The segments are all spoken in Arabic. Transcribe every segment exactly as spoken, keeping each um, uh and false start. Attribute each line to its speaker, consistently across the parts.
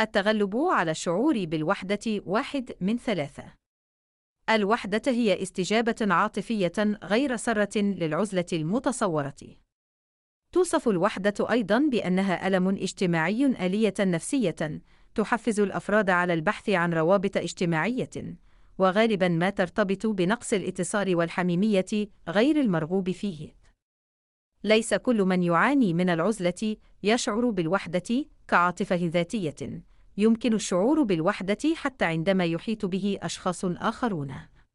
Speaker 1: التغلب على الشعور بالوحدة واحد من ثلاثة. الوحدة هي استجابة عاطفية غير سارة للعزلة المتصورة. توصف الوحدة أيضاً بأنها ألم اجتماعي آلية نفسية تحفز الأفراد على البحث عن روابط اجتماعية، وغالباً ما ترتبط بنقص الاتصال والحميمية غير المرغوب فيه. ليس كل من يعاني من العزلة يشعر بالوحدة كعاطفة ذاتية. يمكن الشعور بالوحدة حتى عندما يحيط به أشخاص آخرون.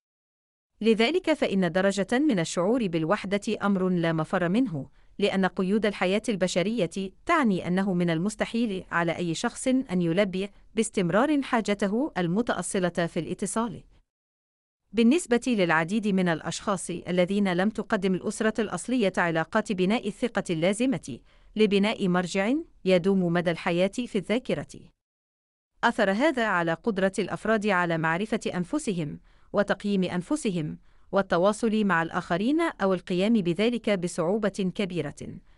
Speaker 1: لذلك فإن درجة من الشعور بالوحدة أمر لا مفر منه، لأن قيود الحياة البشرية تعني أنه من المستحيل على أي شخص أن يلبي باستمرار حاجته المتأصلة في الاتصال. بالنسبة للعديد من الأشخاص الذين لم تقدم الأسرة الأصلية علاقات بناء الثقة اللازمة لبناء مرجع يدوم مدى الحياة في الذاكرة، أثر هذا على قدرة الأفراد على معرفة أنفسهم وتقييم أنفسهم والتواصل مع الآخرين أو القيام بذلك بصعوبة كبيرة.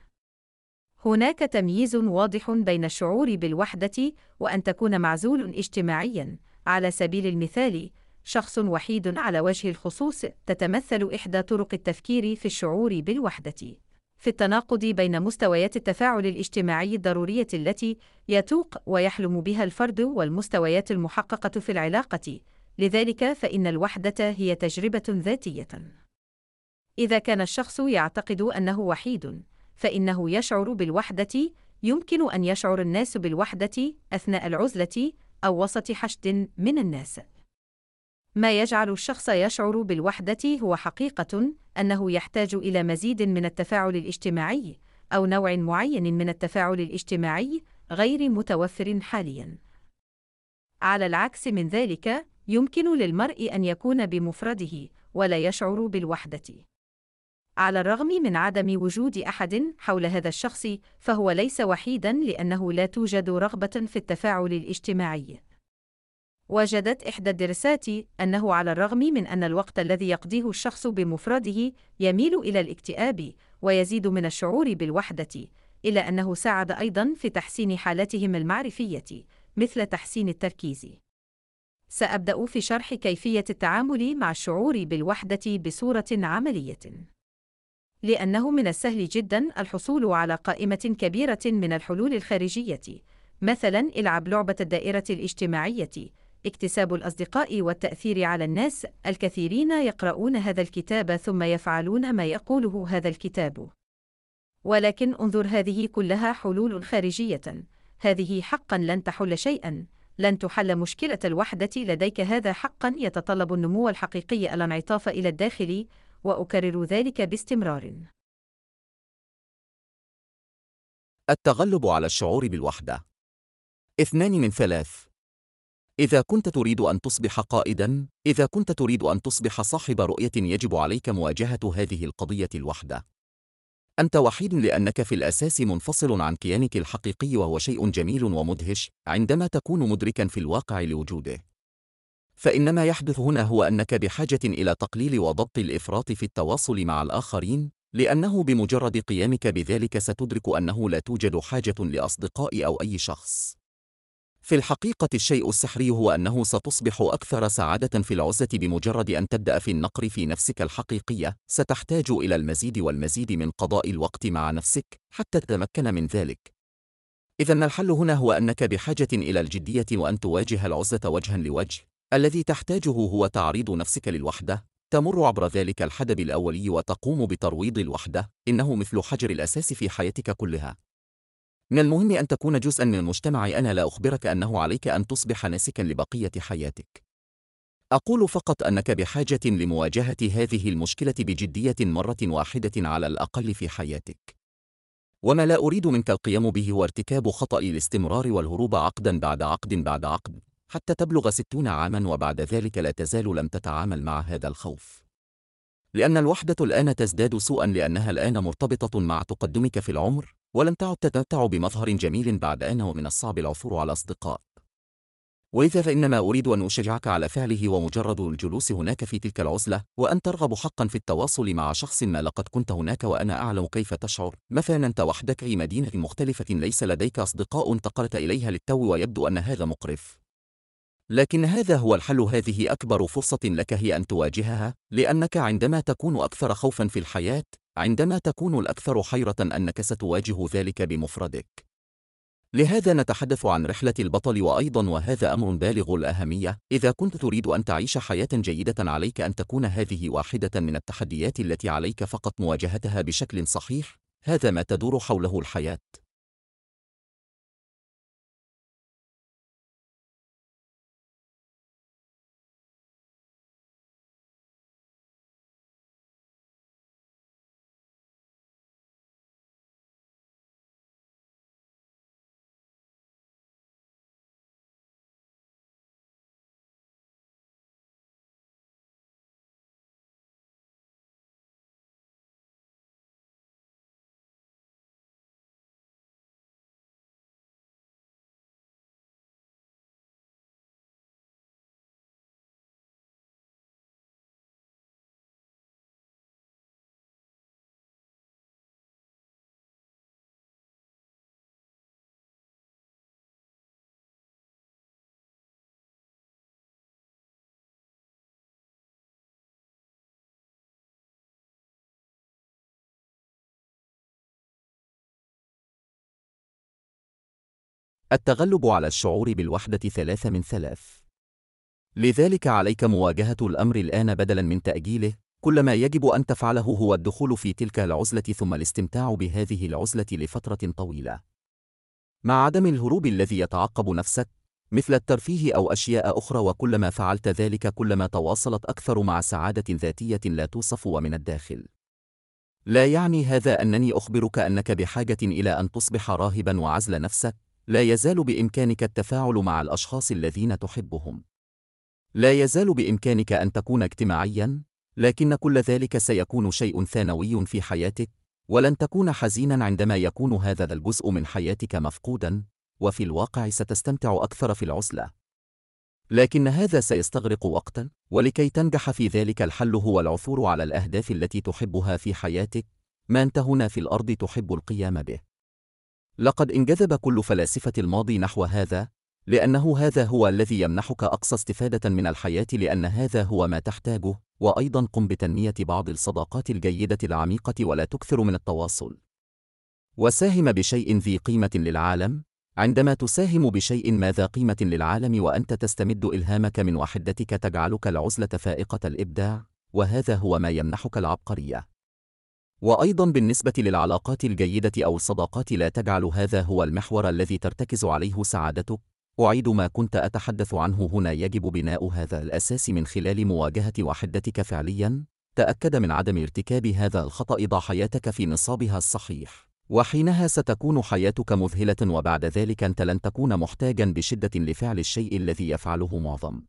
Speaker 1: هناك تمييز واضح بين الشعور بالوحدة وأن تكون معزول اجتماعياً. على سبيل المثال، شخص وحيد على وجه الخصوص تتمثل إحدى طرق التفكير في الشعور بالوحدة في التناقض بين مستويات التفاعل الاجتماعي الضرورية التي يتوق ويحلم بها الفرد والمستويات المحققة في العلاقة. لذلك فإن الوحدة هي تجربة ذاتية. إذا كان الشخص يعتقد أنه وحيد، فإنه يشعر بالوحدة. يمكن أن يشعر الناس بالوحدة أثناء العزلة أو وسط حشد من الناس. ما يجعل الشخص يشعر بالوحدة هو حقيقة أنه يحتاج إلى مزيد من التفاعل الاجتماعي أو نوع معين من التفاعل الاجتماعي غير متوفر حالياً. على العكس من ذلك، يمكن للمرء أن يكون بمفرده ولا يشعر بالوحدة. على الرغم من عدم وجود أحد حول هذا الشخص، فهو ليس وحيداً لأنه لا توجد رغبة في التفاعل الاجتماعي. وجدت إحدى الدراسات أنه على الرغم من أن الوقت الذي يقضيه الشخص بمفرده يميل إلى الاكتئاب ويزيد من الشعور بالوحدة، إلا أنه ساعد أيضاً في تحسين حالتهم المعرفية، مثل تحسين التركيز. سأبدأ في شرح كيفية التعامل مع الشعور بالوحدة بصورة عملية. لأنه من السهل جداً الحصول على قائمة كبيرة من الحلول الخارجية، مثلاً العب لعبة الدائرة الاجتماعية، اكتساب الأصدقاء والتأثير على الناس. الكثيرين يقرؤون هذا الكتاب ثم يفعلون ما يقوله هذا الكتاب. ولكن انظر، هذه كلها حلول خارجية. هذه حقاً لن تحل شيئاً، لن تحل مشكلة الوحدة لديك. هذا حقاً يتطلب النمو الحقيقي، الانعطاف إلى الداخل، وأكرر ذلك باستمرار.
Speaker 2: التغلب على الشعور بالوحدة. اثنان من ثلاث. إذا كنت تريد أن تصبح قائداً، إذا كنت تريد أن تصبح صاحب رؤية، يجب عليك مواجهة هذه القضية: الوحدة. أنت وحيد لأنك في الأساس منفصل عن كيانك الحقيقي، وهو شيء جميل ومدهش عندما تكون مدركاً في الواقع لوجوده. فإن ما يحدث هنا هو أنك بحاجة إلى تقليل وضبط الإفراط في التواصل مع الآخرين، لأنه بمجرد قيامك بذلك ستدرك أنه لا توجد حاجة لأصدقاء أو أي شخص. في الحقيقة الشيء السحري هو أنه ستصبح أكثر سعادة في العزلة بمجرد أن تبدأ في النقر في نفسك الحقيقية. ستحتاج إلى المزيد والمزيد من قضاء الوقت مع نفسك حتى تتمكن من ذلك. إذن الحل هنا هو أنك بحاجة إلى الجدية، وأن تواجه العزلة وجها لوجه. الذي تحتاجه هو تعريض نفسك للوحدة. تمر عبر ذلك الحدب الأولي وتقوم بترويض الوحدة. إنه مثل حجر الأساس في حياتك كلها. من المهم أن تكون جزءاً من المجتمع. أنا لا أخبرك أنه عليك أن تصبح ناسكاً لبقية حياتك. أقول فقط أنك بحاجة لمواجهة هذه المشكلة بجدية مرة واحدة على الأقل في حياتك. وما لا أريد منك القيام به هو ارتكاب خطأ الاستمرار والهروب عقداً بعد عقد بعد عقد حتى تبلغ ستون عاماً، وبعد ذلك لا تزال لم تتعامل مع هذا الخوف. لأن الوحدة الآن تزداد سوءاً، لأنها الآن مرتبطة مع تقدمك في العمر، ولم تعد تتمتع بمظهر جميل بعد أنه من الصعب العثور على أصدقاء. وإذا فإنما أريد أن أشجعك على فعله، ومجرد الجلوس هناك في تلك العزلة وأن ترغب حقا في التواصل مع شخص ما. لقد كنت هناك وأنا أعلم كيف تشعر. مثلا أنت وحدك في مدينة مختلفة، ليس لديك أصدقاء انتقلت إليها للتو، ويبدو أن هذا مقرف. لكن هذا هو الحل. هذه أكبر فرصة لك هي أن تواجهها، لأنك عندما تكون أكثر خوفا في الحياة، عندما تكون الأكثر حيرة، أنك ستواجه ذلك بمفردك. لهذا نتحدث عن رحلة البطل، وأيضا وهذا أمر بالغ الأهمية، إذا كنت تريد أن تعيش حياة جيدة عليك أن تكون هذه واحدة من التحديات التي عليك فقط مواجهتها بشكل صحيح. هذا ما تدور حوله الحياة. التغلب على الشعور بالوحدة ثلاثة من ثلاث. لذلك عليك مواجهة الأمر الآن بدلا من تأجيله. كل ما يجب أن تفعله هو الدخول في تلك العزلة، ثم الاستمتاع بهذه العزلة لفترة طويلة، مع عدم الهروب الذي يتعقب نفسك مثل الترفيه أو أشياء أخرى. وكلما فعلت ذلك كلما تواصلت أكثر مع سعادة ذاتية لا توصف ومن الداخل. لا يعني هذا أنني أخبرك أنك بحاجة إلى أن تصبح راهبا وعزل نفسك. لا يزال بإمكانك التفاعل مع الأشخاص الذين تحبهم. لا يزال بإمكانك أن تكون اجتماعيا، لكن كل ذلك سيكون شيء ثانوي في حياتك، ولن تكون حزينا عندما يكون هذا الجزء من حياتك مفقودا، وفي الواقع ستستمتع أكثر في العزلة. لكن هذا سيستغرق وقتا، ولكي تنجح في ذلك الحل هو العثور على الأهداف التي تحبها في حياتك. ما أنت هنا في الأرض تحب القيام به. لقد انجذب كل فلاسفة الماضي نحو هذا، لأنه هذا هو الذي يمنحك أقصى استفادة من الحياة، لأن هذا هو ما تحتاجه. وأيضا قم بتنمية بعض الصداقات الجيدة العميقة، ولا تكثر من التواصل. وساهم بشيء ذي قيمة للعالم. عندما تساهم بشيء ما ذا قيمة للعالم وأنت تستمد إلهامك من وحدتك، تجعلك العزلة فائقة الإبداع، وهذا هو ما يمنحك العبقرية. وأيضا بالنسبة للعلاقات الجيدة أو الصداقات، لا تجعل هذا هو المحور الذي ترتكز عليه سعادتك. أعيد ما كنت أتحدث عنه هنا. يجب بناء هذا الأساس من خلال مواجهة وحدتك فعليا. تأكد من عدم ارتكاب هذا الخطأ. ضع حياتك في نصابها الصحيح، وحينها ستكون حياتك مذهلة، وبعد ذلك أنت لن تكون محتاجا بشدة لفعل الشيء الذي يفعله معظم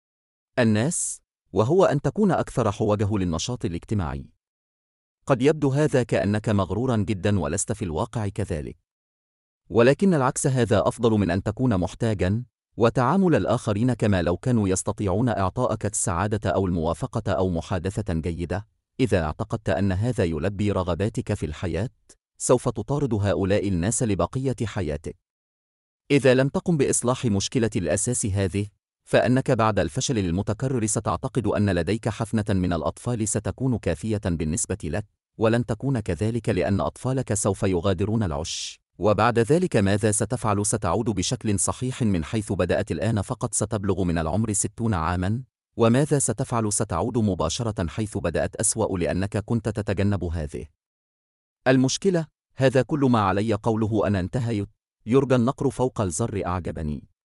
Speaker 2: الناس، وهو أن تكون أكثر حوجه للنشاط الاجتماعي. قد يبدو هذا كأنك مغرورا جدا، ولست في الواقع كذلك، ولكن العكس هذا أفضل من أن تكون محتاجا وتعامل الآخرين كما لو كانوا يستطيعون إعطائك السعادة أو الموافقة أو محادثة جيدة. إذا اعتقدت أن هذا يلبي رغباتك في الحياة، سوف تطارد هؤلاء الناس لبقية حياتك. إذا لم تقم بإصلاح مشكلة الأساس هذه، فأنك بعد الفشل المتكرر ستعتقد أن لديك حفنة من الأطفال ستكون كافية بالنسبة لك، ولن تكون كذلك، لأن أطفالك سوف يغادرون العش. وبعد ذلك ماذا ستفعل؟ ستعود بشكل صحيح من حيث بدأت الآن فقط. ستبلغ من العمر ستون عاما. وماذا ستفعل؟ ستعود مباشرة حيث بدأت أسوأ، لأنك كنت تتجنب هذه المشكلة. هذا كل ما علي قوله. أنا انتهيت. يرجى النقر فوق الزر. أعجبني.